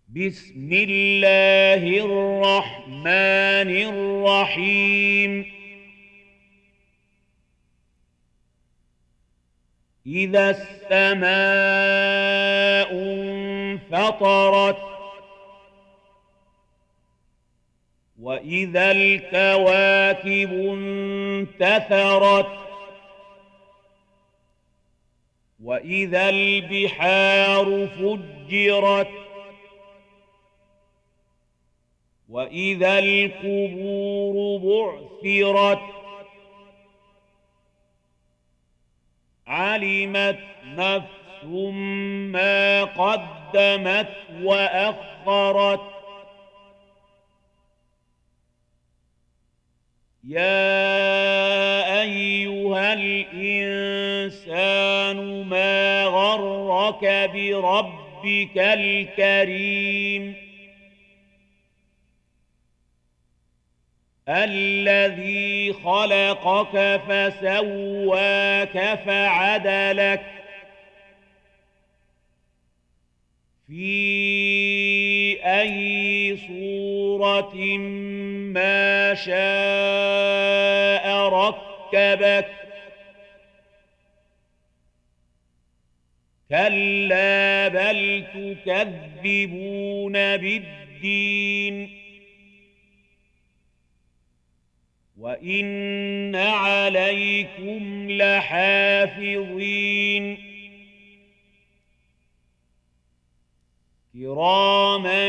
بسم الله الرحمن الرحيم. إذا السماء انفطرت وإذا الكواكب انتثرت وإذا البحار فجرت وإذا القبور بعثرت علمت نفس ما قدمت وأخرت يا أيها الإنسان ما غرك بربك الكريم الذي خلقك فسواك فعدلك في أي صورة ما شاء ركبك كلا بل تكذبون بالدين وإن عليكم لحافظين كراما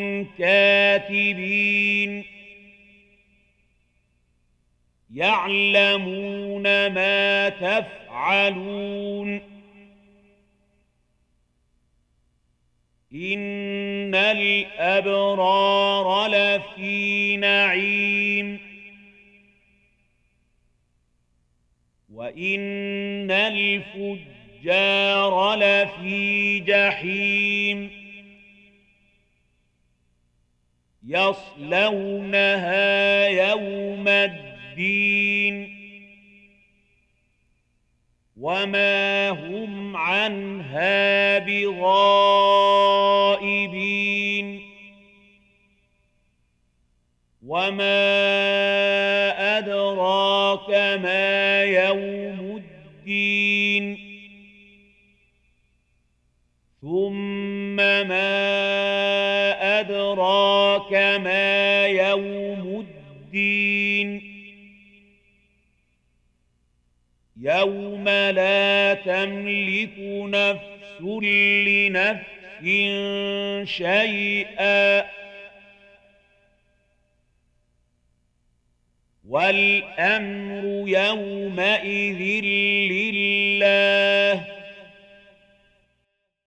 كاتبين يعلمون ما تفعلون إن الأبرار لفي نعيم وإن الفجار لفي جحيم يصلونها يوم الدين وما هم عنها بغائبين وما أدراك ما يوم الدين ثم ما أدراك ما يوم الدين يوم لا تملك نفس لنفس شيئا والأمر يومئذ لله